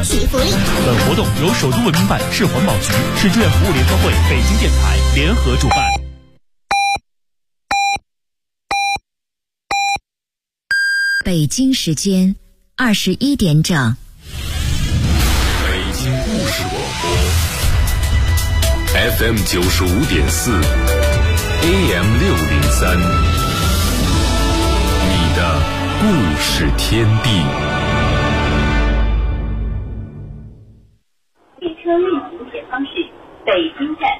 奇福利。 本活动由首都文明办、市环保局、市志愿服务联合会、北京电台联合主办。 北京时间21点整。 北京故事广播 FM 95.4 AM 603，你的故事天地。 列车运行前方是北京站。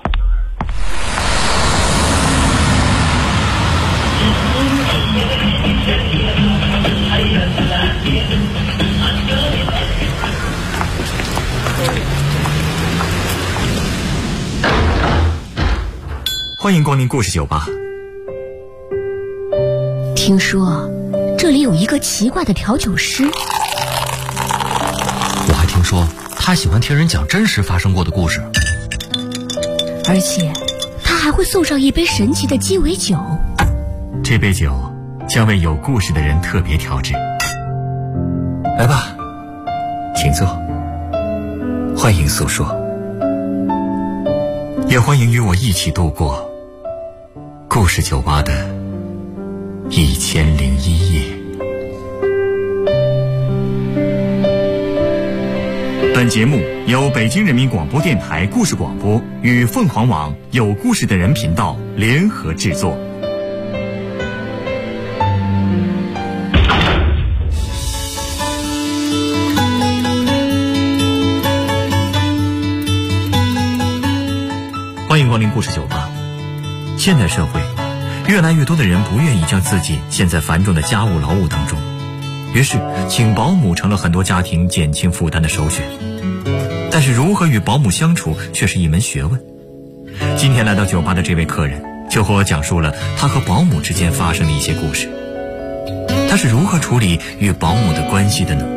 欢迎光临故事酒吧。 听说这里有一个奇怪的调酒师， 我还听说他喜欢听人讲真实发生过的故事， 而且他还会送上一杯神奇的鸡尾酒。 这杯酒将为有故事的人特别调制。来吧，请坐，欢迎诉说，也欢迎与我一起度过故事酒吧的1001夜。本节目由北京人民广播电台故事广播与凤凰网有故事的人频道联合制作。欢迎光临故事酒吧。现代社会，越来越多的人不愿意将自己陷在繁重的家务劳务当中，于是请保姆成了很多家庭减轻负担的首选。但是如何与保姆相处却是一门学问。今天来到酒吧的这位客人就和我讲述了他和保姆之间发生的一些故事。他是如何处理与保姆的关系的呢？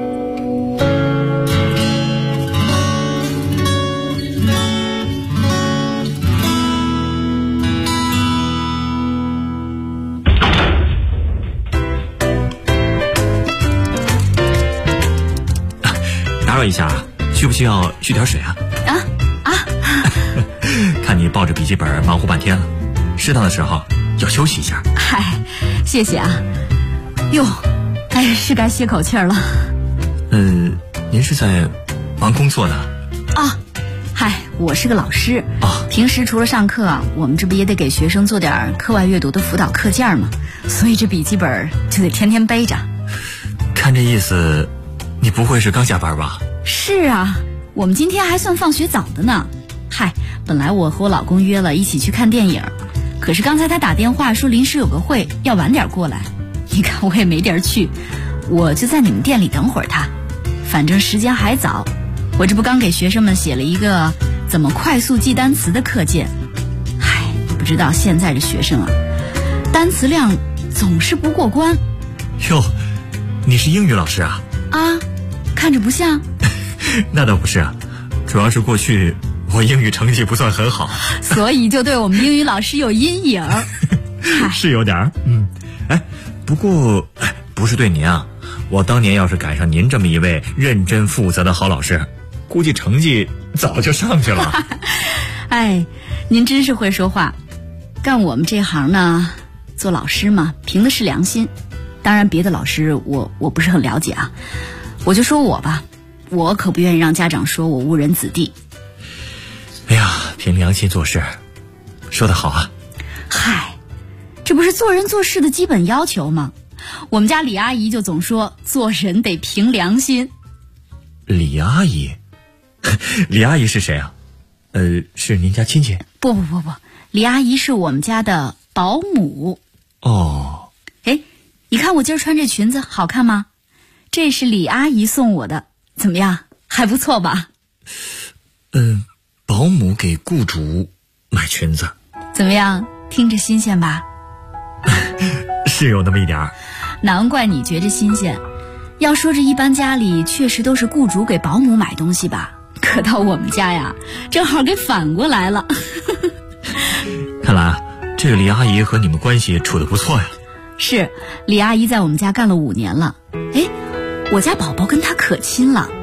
打扰一下，需不需要续点水啊？看你抱着笔记本忙活半天了，适当的时候要休息一下。 嗨，谢谢啊。哟，是该歇口气儿了。 您是在忙工作呢？ 啊，嗨，我是个老师啊。平时除了上课，我们这不也得给学生做点课外阅读的辅导课件吗？所以这笔记本就得天天背着。 看这意思，你不会是刚下班吧？ 是啊，我们今天还算放学早的呢。嗨，本来我和我老公约了一起去看电影，可是刚才他打电话说临时有个会要晚点过来，你看我也没地儿去，我就在你们店里等会儿他。反正时间还早，我这不刚给学生们写了一个怎么快速记单词的课件。嗨，不知道现在这学生啊，单词量总是不过关。 哟，你是英语老师啊？ 啊，看着不像。 那倒不是啊，主要是过去我英语成绩不算很好， 所以就对我们英语老师有阴影。 是有点儿。不过不是对您啊，我当年要是赶上您这么一位认真负责的好老师，估计成绩早就上去了。 哎，您真是会说话。干我们这行呢，做老师嘛，凭的是良心。当然别的老师我不是很了解啊，我就说我吧，我可不愿意让家长说我误人子弟。 哎呀，凭良心做事，说得好啊。 嗨，这不是做人做事的基本要求吗？我们家李阿姨就总说做人得凭良心。 李阿姨？李阿姨是谁啊？是您家亲戚？ 不，李阿姨是我们家的保姆。 哦。 哎，你看我今儿穿这裙子好看吗？这是李阿姨送我的，怎么样？还不错吧？ 保姆给雇主买裙子， 怎么样？听着新鲜吧？ 是有那么一点儿。 难怪你觉着新鲜。要说这一般家里确实都是雇主给保姆买东西吧，可到我们家呀，正好给反过来了。 看来这个李阿姨和你们关系处得不错呀。 是，李阿姨在我们家干了5年了。哎，我家宝宝跟她可亲了。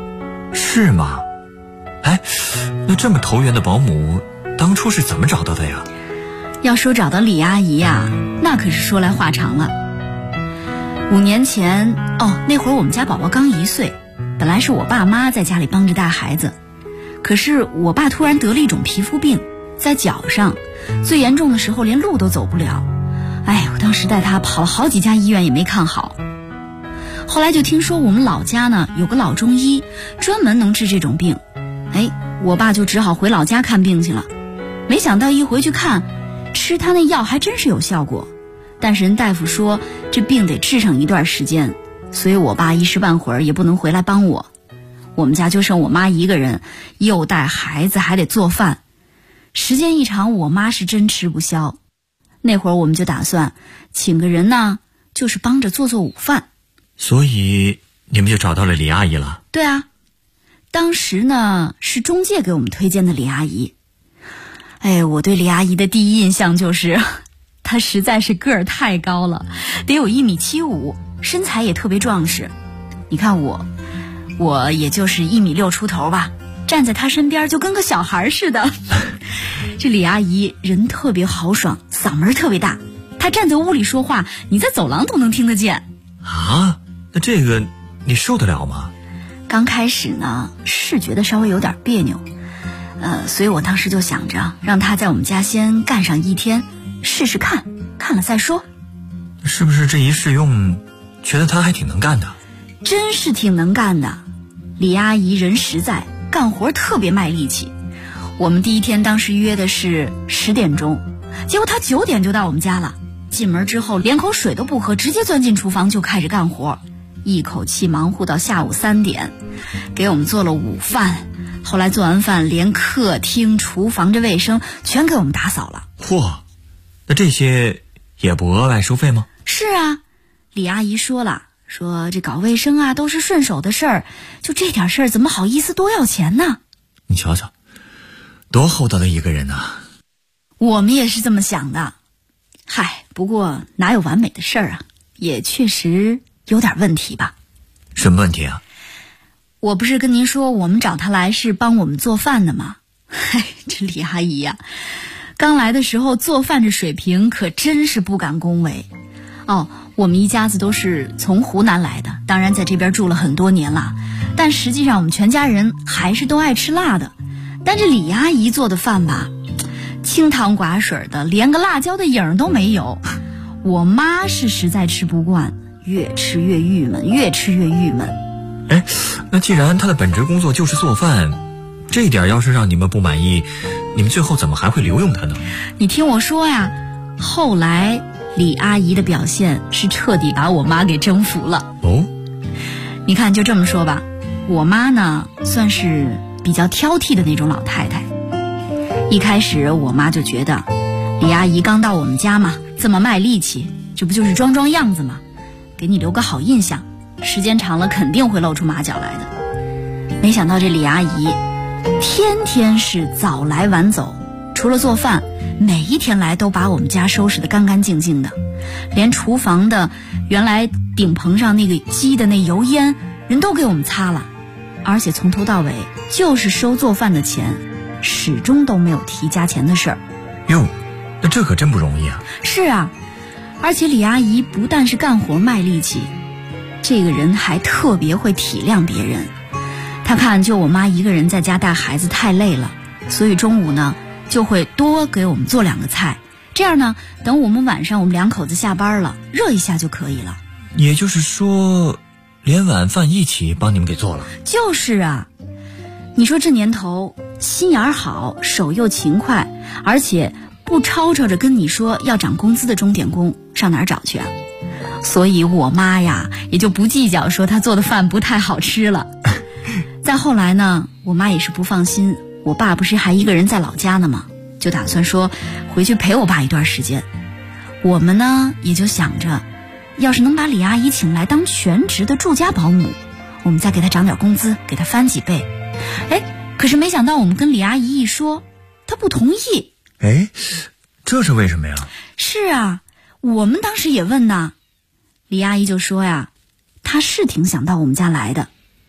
是吗？哎，那这么投缘的保姆当初是怎么找到的呀？ 要说找到李阿姨呀，那可是说来话长了。5年前，那会儿我们家宝宝刚1岁，本来是我爸妈在家里帮着带孩子，可是我爸突然得了一种皮肤病，在脚上，最严重的时候连路都走不了。我当时带他跑了好几家医院也没看好。后来就听说我们老家呢有个老中医，专门能治这种病。我爸就只好回老家看病去了。没想到一回去看，吃他那药还真是有效果，但是人大夫说这病得治上一段时间，所以我爸一时半会儿也不能回来帮我。我们家就剩我妈一个人，又带孩子还得做饭，时间一长我妈是真吃不消。那会儿我们就打算请个人呢，就是帮着做午饭。 所以你们就找到了李阿姨了？ 对啊，当时呢是中介给我们推荐的李阿姨。我对李阿姨的第一印象就是她实在是个儿太高了，得有1.75米，身材也特别壮实。你看我也就是1.6米出头吧，站在她身边就跟个小孩似的。这李阿姨人特别豪爽，嗓门特别大，她站在屋里说话，你在走廊都能听得见。 啊，那这个你受得了吗？ 刚开始呢是觉得稍微有点别扭，所以我当时就想着让她在我们家先干上1天试试看，看了再说。 是不是这一试用觉得她还挺能干的？ 真是挺能干的，李阿姨人实在，干活特别卖力气。我们第一天当时约的是10点钟，结果她9点就到我们家了。进门之后连口水都不喝，直接钻进厨房就开始干活，一口气忙活到下午3点，给我们做了午饭。后来做完饭连客厅厨房这卫生全给我们打扫了。 嚯，那这些也不额外收费吗？ 是啊，李阿姨说了，说这搞卫生啊都是顺手的事儿，就这点事儿怎么好意思多要钱呢？ 你瞧瞧，多厚道的一个人啊。 我们也是这么想的。不过哪有完美的事儿啊，也确实有点问题吧。 什么问题啊？ 我不是跟您说我们找她来是帮我们做饭的吗？这李阿姨呀，刚来的时候做饭这水平可真是不敢恭维。我们一家子都是从湖南来的，当然在这边住了很多年了，但实际上我们全家人还是都爱吃辣的。但这李阿姨做的饭吧，清汤寡水的，连个辣椒的影都没有。我妈是实在吃不惯，越吃越郁闷，越吃越郁闷。 那既然她的本职工作就是做饭，这一点要是让你们不满意，你们最后怎么还会留用她呢？ 你听我说呀，后来李阿姨的表现是彻底把我妈给征服了。你看就这么说吧，我妈呢算是比较挑剔的那种老太太。一开始我妈就觉得李阿姨刚到我们家嘛，这么卖力气，这不就是装样子吗？给你留个好印象，时间长了肯定会露出马脚来的。没想到这李阿姨天天是早来晚走，除了做饭，每一天来都把我们家收拾得干干净净的，连厨房的原来顶棚上那个积的那油烟人都给我们擦了，而且从头到尾就是收做饭的钱，始终都没有提加钱的事儿。 哟，那这可真不容易啊。 是啊，而且李阿姨不但是干活卖力气，这个人还特别会体谅别人。她看就我妈一个人在家带孩子太累了，所以中午呢就会多给我们做2个菜，这样呢等我们晚上我们2口子下班了，热一下就可以了。 也就是说连晚饭一起帮你们给做了？ 就是啊，你说这年头心眼好，手又勤快，而且不吵吵着跟你说要涨工资的钟点工，上哪儿找去啊？所以我妈呀也就不计较说她做的饭不太好吃了。再后来呢，我妈也是不放心，我爸不是还一个人在老家呢吗？就打算说回去陪我爸一段时间。我们呢也就想着，要是能把李阿姨请来当全职的住家保姆，我们再给她涨点工资，给她翻几倍。可是没想到我们跟李阿姨一说，她不同意。 这是为什么呀？ 是啊，我们当时也问呢。李阿姨就说呀，她是挺想到我们家来的，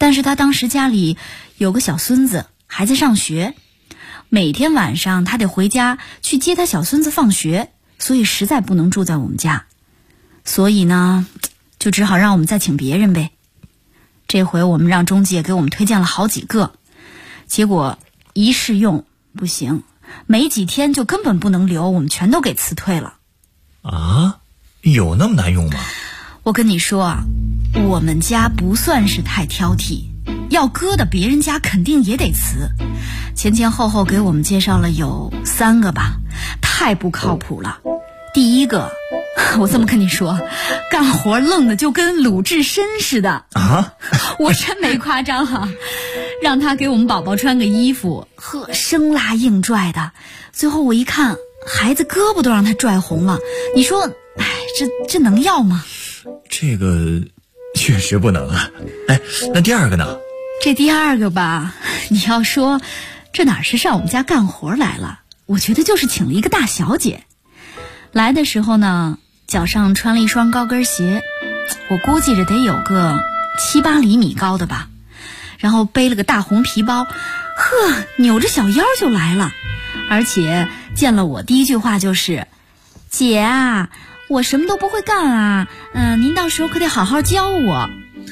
但是他当时家里有个小孙子还在上学，每天晚上他得回家去接他小孙子放学，所以实在不能住在我们家，所以呢就只好让我们再请别人呗。这回我们让中介给我们推荐了好几个，结果一试用不行，没几天就根本不能留，我们全都给辞退了。 啊？有那么难用吗？ 我跟你说啊，我们家不算是太挑剔，要搁的别人家肯定也得辞。前前后后给我们介绍了有3个吧，太不靠谱了。第一个，我这么跟你说，干活愣的就跟鲁智深似的啊！ 我真没夸张啊，让他给我们宝宝穿个衣服，呵，生拉硬拽的，最后我一看，孩子胳膊都让他拽红了。你说，哎，这能要吗？ 这个确实不能啊。哎，那第二个呢？ 这第二个吧，你要说这哪是上我们家干活来了，我觉得就是请了一个大小姐。来的时候呢，脚上穿了一双高跟鞋，我估计着得有个7、8厘米高的吧，然后背了个大红皮包，呵，扭着小腰就来了。而且见了我第一句话就是：“姐啊，我什么都不会干啊，您到时候可得好好教我。”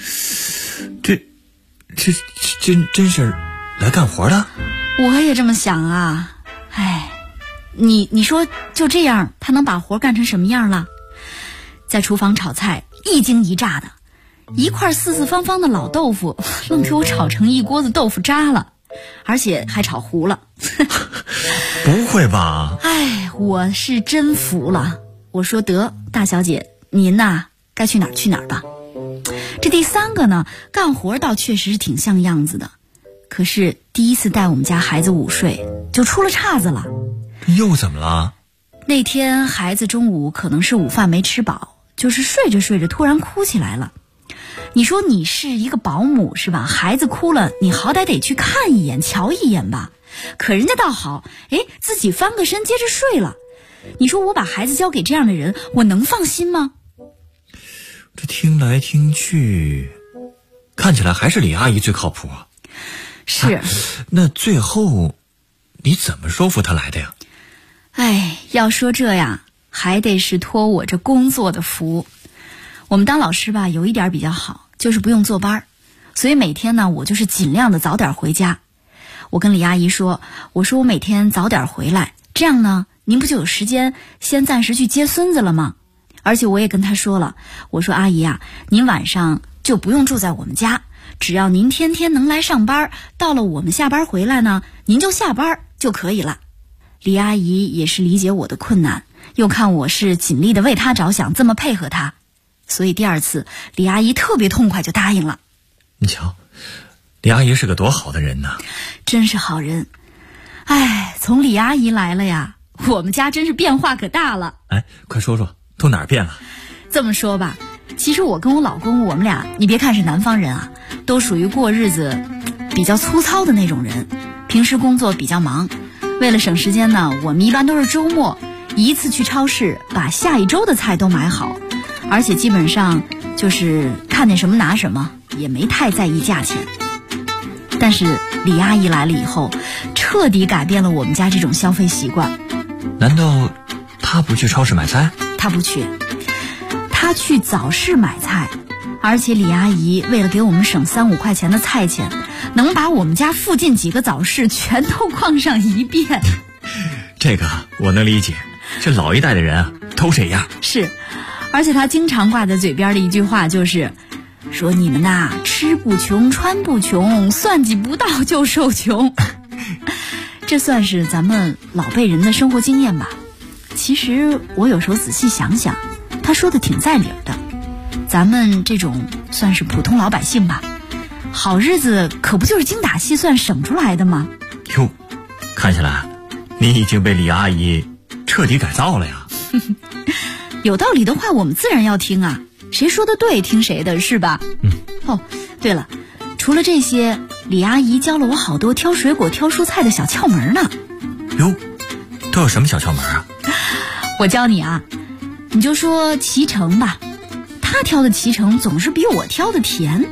这真是来干活的？ 我也这么想啊。哎，你说就这样，他能把活干成什么样了？在厨房炒菜，一惊一乍的，一块四四方方的老豆腐，愣给我炒成一锅子豆腐渣了，而且还炒糊了。 不会吧？ 哎，我是真服了。我说得，大小姐，您呐，该去哪儿去哪儿吧。这第3个呢，干活倒确实是挺像样子的，可是第一次带我们家孩子午睡就出了岔子了。 又怎么了？ 那天孩子中午可能是午饭没吃饱，就是睡着睡着突然哭起来了。你说你是一个保姆是吧？孩子哭了，你好歹得去看一眼瞧一眼吧。可人家倒好，自己翻个身接着睡了。你说我把孩子交给这样的人，我能放心吗？ 这听来听去，看起来还是李阿姨最靠谱啊。 是。 那最后你怎么说服她来的呀？ 哎，要说这呀，还得是托我这工作的福。我们当老师吧，有一点比较好，就是不用坐班，所以每天呢，我就是尽量的早点回家。我跟李阿姨说，我说我每天早点回来，这样呢，您不就有时间先暂时去接孙子了吗？而且我也跟她说了，我说阿姨啊，您晚上就不用住在我们家，只要您天天能来上班，到了我们下班回来呢，您就下班就可以了。李阿姨也是理解我的困难，又看我是尽力的为她着想，这么配合她，所以第2次李阿姨特别痛快就答应了。 你瞧，李阿姨是个多好的人呢。 真是好人。哎，从李阿姨来了呀，我们家真是变化可大了。 哎，快说说都哪儿变了？ 这么说吧，其实我跟我老公，我们俩，你别看是南方人啊，都属于过日子比较粗糙的那种人，平时工作比较忙，为了省时间呢，我们一般都是周末一次去超市把下一周的菜都买好，而且基本上就是看见什么拿什么，也没太在意价钱。但是李阿姨来了以后，彻底改变了我们家这种消费习惯。 难道她不去超市买菜？ 她不去，她去早市买菜，而且李阿姨为了给我们省3、5块钱的菜钱，能把我们家附近几个早市全都逛上一遍。 这个我能理解，这老一代的人啊都这样。 是，而且她经常挂在嘴边的一句话就是说，你们呐，吃不穷穿不穷，算计不到就受穷。这算是咱们老辈人的生活经验吧。其实我有时候仔细想想，他说的挺在理的。咱们这种算是普通老百姓吧，好日子可不就是精打细算省出来的吗？ 哟，看起来你已经被李阿姨彻底改造了呀。 有道理的话我们自然要听啊，谁说的对听谁的，是吧？哦，对了，除了这些，李阿姨教了我好多挑水果挑蔬菜的小窍门呢。 哟，都有什么小窍门啊？ 我教你啊，你就说脐橙吧，她挑的脐橙总是比我挑的甜。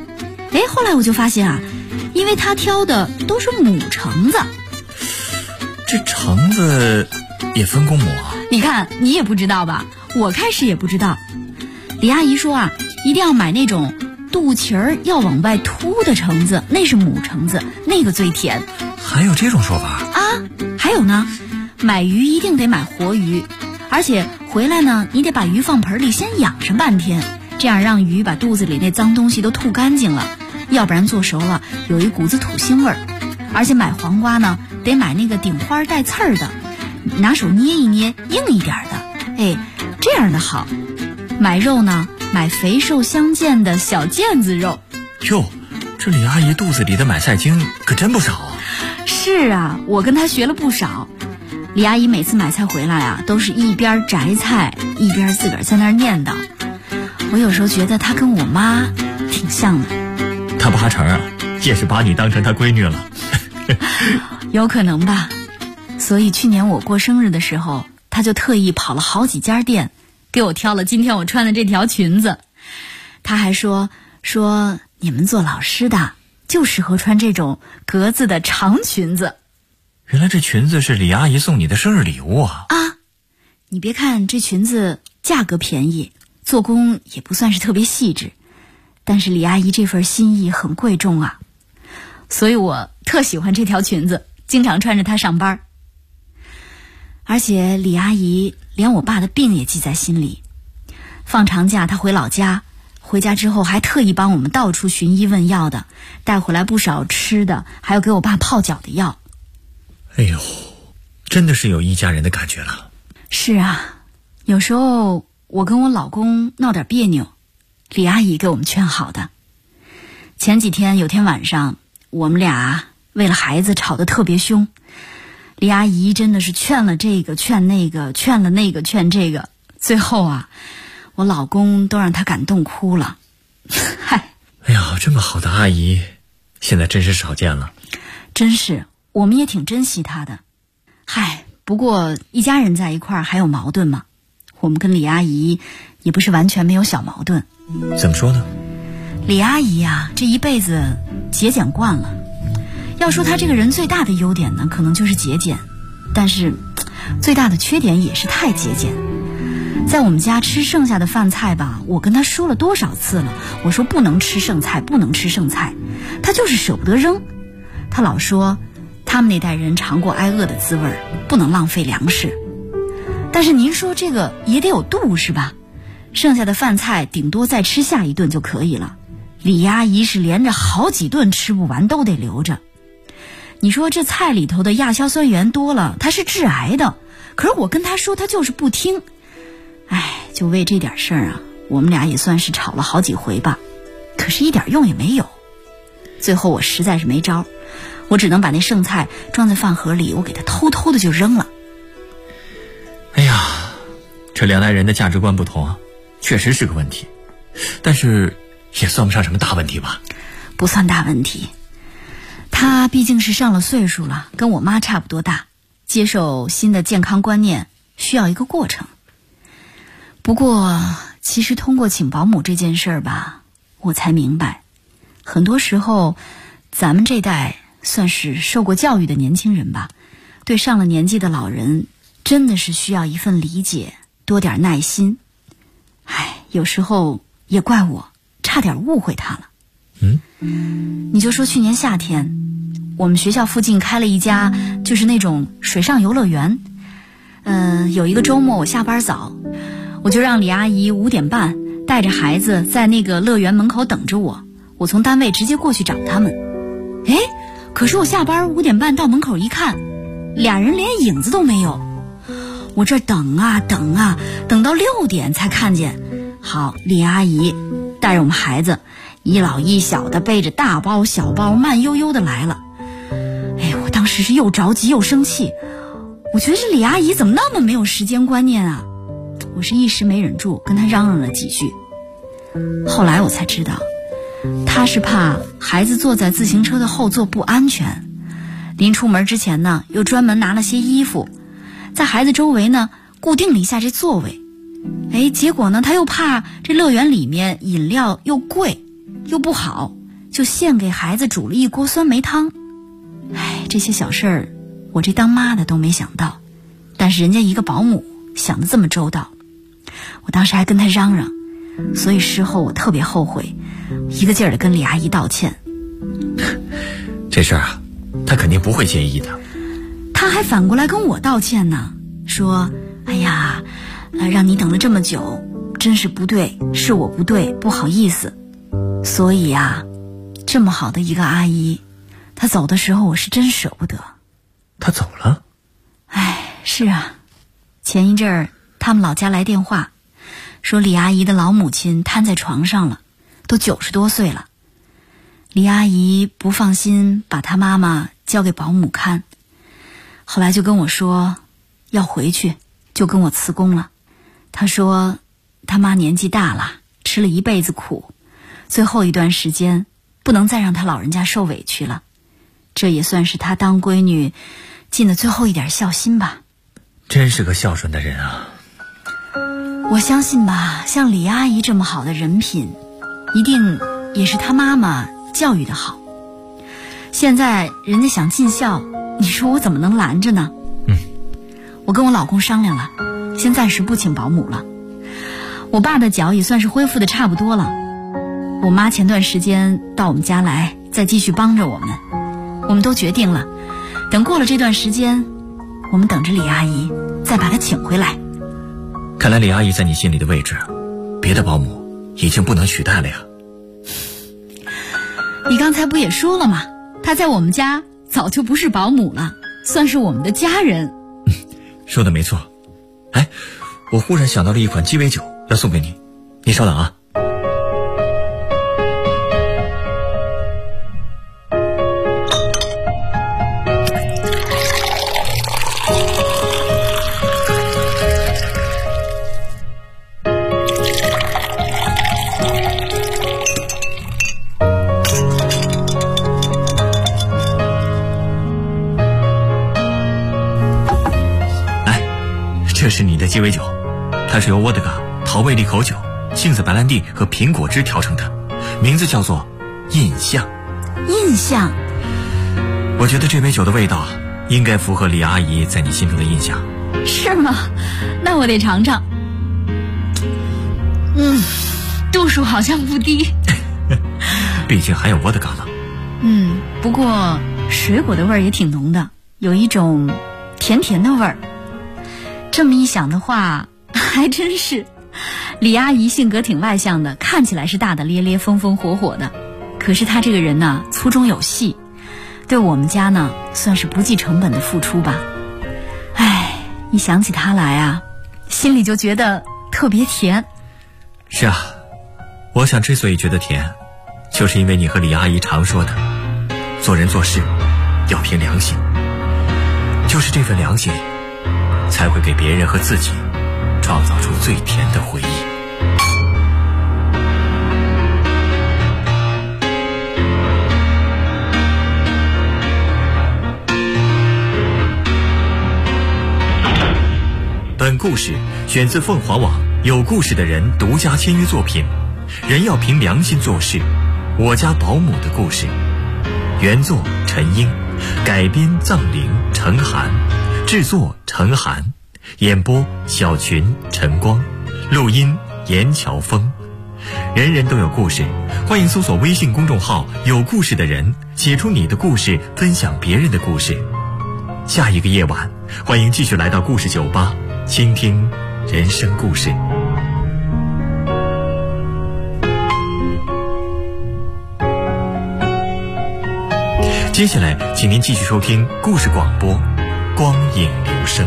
后来我就发现啊，因为他挑的都是母橙子。 这橙子也分公母啊？ 你看，你也不知道吧？我开始也不知道。李阿姨说啊，一定要买那种肚脐儿要往外凸的橙子，那是母橙子，那个最甜。 还有这种说法啊？还有呢，买鱼一定得买活鱼，而且回来呢，你得把鱼放盆里先养上半天，这样让鱼把肚子里那脏东西都吐干净了，要不然做熟了有一股子土腥味儿。而且买黄瓜呢，得买那个顶花带刺儿的，拿手捏一捏，硬一点的，这样的好。买肉呢，买肥瘦相间的小腱子肉。 哟，这李阿姨肚子里的买菜经可真不少啊。 是啊，我跟她学了不少。李阿姨每次买菜回来啊，都是一边摘菜一边自个儿在那儿念叨。我有时候觉得她跟我妈挺像的。 她八成啊，也是把你当成她闺女了。 有可能吧。所以去年我过生日的时候，她就特意跑了好几家店，给我挑了今天我穿的这条裙子。她还说你们做老师的就适合穿这种格子的长裙子。 原来这裙子是李阿姨送你的生日礼物啊！ 啊，你别看这裙子价格便宜，做工也不算是特别细致，但是李阿姨这份心意很贵重啊，所以我特喜欢这条裙子，经常穿着它上班。而且李阿姨连我爸的病也记在心里，放长假她回老家，回家之后还特意帮我们到处寻医问药的，带回来不少吃的，还有给我爸泡脚的药。 哎呦，真的是有一家人的感觉了。 是啊，有时候我跟我老公闹点别扭，李阿姨给我们劝好的。前几天有天晚上，我们俩为了孩子吵得特别凶，李阿姨真的是劝了这个劝那个，劝了那个劝这个，最后啊，我老公都让他感动哭了。嗨， 哎呀，这么好的阿姨现在真是少见了。 真是，我们也挺珍惜她的。嗨，不过一家人在一块儿还有矛盾嘛，我们跟李阿姨也不是完全没有小矛盾。 怎么说呢？ 李阿姨啊，这一辈子节俭惯了。要说她这个人最大的优点呢，可能就是节俭，但是最大的缺点也是太节俭。在我们家吃剩下的饭菜吧，我跟她说了多少次了，我说不能吃剩菜，不能吃剩菜，她就是舍不得扔。她老说他们那代人尝过挨饿的滋味，不能浪费粮食。但是您说这个也得有度是吧？剩下的饭菜顶多再吃下一顿就可以了，李阿姨是连着好几顿吃不完都得留着。你说这菜里头的亚硝酸盐多了，它是致癌的，可是我跟她说她就是不听。就为这点事儿啊，我们俩也算是吵了好几回吧，可是一点用也没有。最后我实在是没招，我只能把那剩菜装在饭盒里，我给她偷偷的就扔了。 哎呀，这两代人的价值观不同啊，确实是个问题，但是也算不上什么大问题吧？ 不算大问题，她毕竟是上了岁数了，跟我妈差不多大，接受新的健康观念需要一个过程。不过其实通过请保姆这件事儿吧，我才明白，很多时候咱们这代算是受过教育的年轻人吧，对上了年纪的老人真的是需要一份理解，多点耐心。有时候也怪我差点误会他了。你就说去年夏天，我们学校附近开了一家就是那种水上游乐园。有一个周末我下班早，我就让李阿姨5点半带着孩子在那个乐园门口等着我，我从单位直接过去找他们。可是我下班5点半到门口一看，俩人连影子都没有。我这等啊等啊，等到6点才看见。好，李阿姨带着我们孩子一老一小的，背着大包小包，慢悠悠的来了。我当时是又着急又生气，我觉得这李阿姨怎么那么没有时间观念啊！我是一时没忍住，跟她嚷嚷了几句。后来我才知道，她是怕孩子坐在自行车的后座不安全，临出门之前呢，又专门拿了些衣服，在孩子周围呢固定了一下这座位。结果呢，她又怕这乐园里面饮料又贵又不好， 就现给孩子煮了一锅酸梅汤。哎，这些小事儿我这当妈的都没想到，但是人家一个保姆想得这么周到。我当时还跟他嚷嚷，所以事后我特别后悔，一个劲儿的跟李阿姨道歉。 这事儿啊，他肯定不会介意的。 他还反过来跟我道歉呢，说哎呀，让你等了这么久，真是不对，是我不对，不好意思。所以啊，这么好的一个阿姨，她走的时候我是真舍不得。 她走了？ 哎，是啊，前一阵儿他们老家来电话，说李阿姨的老母亲瘫在床上了，都90多岁了。李阿姨不放心把她妈妈交给保姆看，后来就跟我说要回去，就跟我辞工了。她说她妈年纪大了，吃了一辈子苦，最后一段时间不能再让她老人家受委屈了，这也算是她当闺女尽的最后一点孝心吧。 真是个孝顺的人啊。 我相信吧，像李阿姨这么好的人品，一定也是她妈妈教育的好。现在人家想尽孝，你说我怎么能拦着呢？我跟我老公商量了，先暂时不请保姆了。我爸的脚也算是恢复的差不多了，我妈前段时间到我们家来，再继续帮着我们。我们都决定了，等过了这段时间，我们等着李阿姨再把她请回来。 看来李阿姨在你心里的位置，别的保姆已经不能取代了呀。 你刚才不也说了吗？她在我们家早就不是保姆了，算是我们的家人。 说的没错。哎，我忽然想到了一款鸡尾酒，要送给你，你稍等啊。这是你的鸡尾酒，它是由沃德嘎、陶贝利口酒、杏子白兰地和苹果汁调成的，名字叫做印象。 印象？ 我觉得这杯酒的味道应该符合李阿姨在你心中的印象。 是吗？那我得尝尝。度数好像不低。 毕竟还有沃德嘎呢。 不过水果的味儿也挺浓的，有一种甜甜的味儿。这么一想的话，还真是。李阿姨性格挺外向的，看起来是大大咧咧、风风火火的，可是她这个人呢，粗中有细，对我们家呢，算是不计成本的付出吧。哎，一想起她来啊，心里就觉得特别甜。 是啊，我想之所以觉得甜，就是因为你和李阿姨常说的，做人做事要凭良心，就是这份良心才会给别人和自己创造出最甜的回忆。本故事选自凤凰网有故事的人独家签约作品《人要凭良心做事》，我家保姆的故事，原作陈英，改编藏灵陈寒，制作陈寒，演播小群陈光，录音严乔峰。人人都有故事，欢迎搜索微信公众号有故事的人，写出你的故事，分享别人的故事。下一个夜晚，欢迎继续来到故事酒吧，倾听人生故事。接下来请您继续收听故事广播光影留声。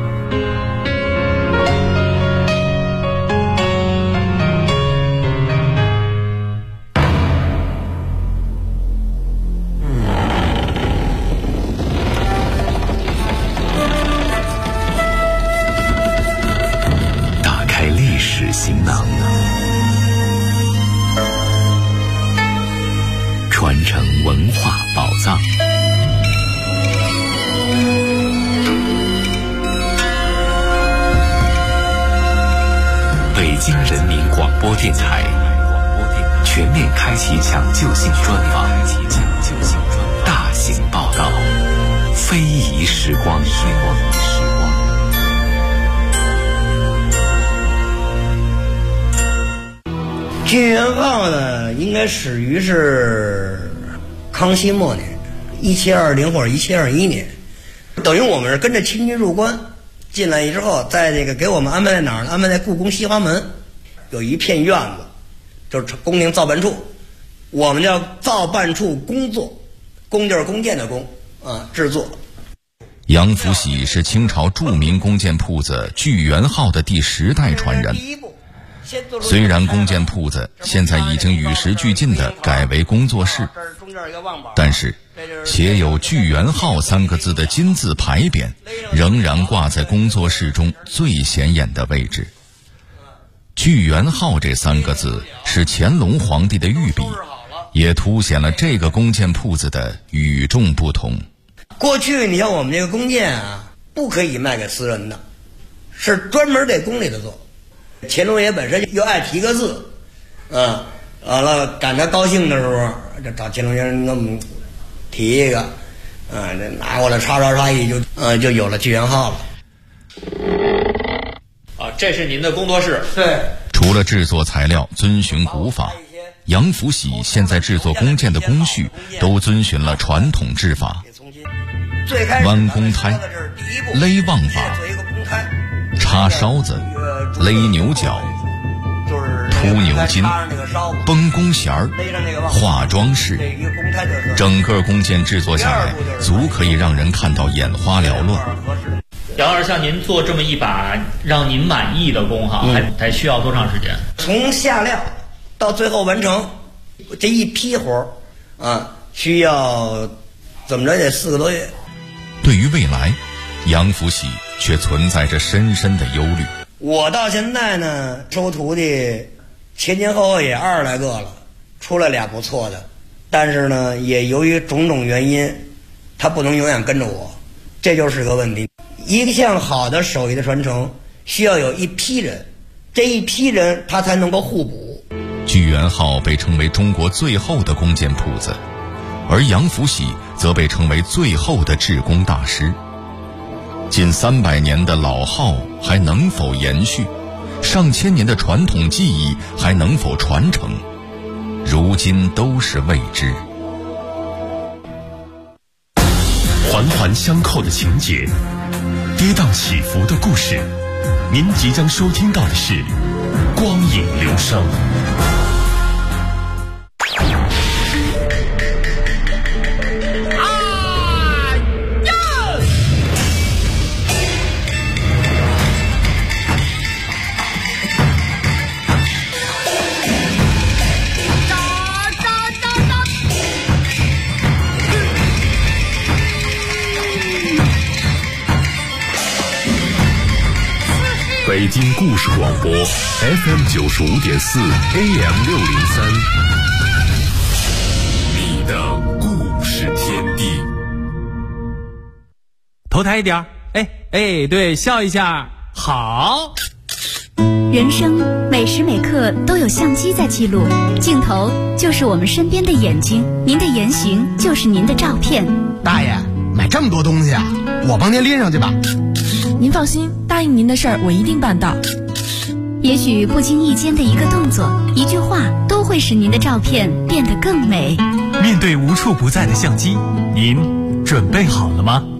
打开历史行囊，传承文化宝藏。北京人民广播电台全面开启抢救性专访，大型报告，非遗时光。 聚源号呢，应该始于是康熙末年，1720或者1721年，等于我们是跟着清军入关进来之后，在这个给我们安排在哪儿呢？安排在故宫西华门，有一片院子，就是宫廷造办处，我们叫造办处工作，工就是弓箭的弓啊，制作。 杨福喜是清朝著名弓箭铺子聚源号的第10代传人。虽然弓箭铺子现在已经与时俱进地改为工作室，但是写有聚源号3个字的金字牌匾仍然挂在工作室中最显眼的位置。聚源号这3个字是乾隆皇帝的御笔，也凸显了这个弓箭铺子的与众不同。 过去你像我们这个弓箭啊，不可以卖给私人的，是专门给宫里的做。乾隆爷本身又爱提个字，完了赶他高兴的时候，就找乾隆先生给我们提一个，这拿过来刷一就有了聚源号了。 这是您的工作室。 对。 除了制作材料遵循古法，杨福喜现在制作弓箭的工序都遵循了传统制法，弯弓胎、勒望法、插梢子、勒牛角、凸牛筋、绷弓弦儿、画装饰，整个弓箭制作下来，足可以让人看到眼花缭乱。 杨老师，像您做这么一把让您满意的弓哈，还需要多长时间？ 从下料到最后完成这一批活需要怎么着得4个多月。 对于未来，杨福喜却存在着深深的忧虑。 我到现在呢，收徒弟前后也20来个了，出来俩不错的，但是呢，也由于种种原因，他不能永远跟着我，这就是个问题。一项好的手艺的传承，需要有一批人，这一批人他才能够互补。 聚源号被称为中国最后的弓箭铺子，而杨福喜则被称为最后的制弓大师。近300年的老号还能否延续？上千年的传统技艺还能否传承？如今都是未知。 环环相扣的情节，跌宕起伏的故事，您即将收听到的是《光影流声》。北京故事广播 FM 95.4 AM 603， 你的故事天地。 头抬一点，对，笑一下，好。 人生每时每刻都有相机在记录，镜头就是我们身边的眼睛，您的言行就是您的照片。 大爷，买这么多东西啊，我帮您拎上去吧。 您放心，答应您的事儿我一定办到。 也许不经意间的一个动作、一句话，都会使您的照片变得更美。 面对无处不在的相机，您准备好了吗？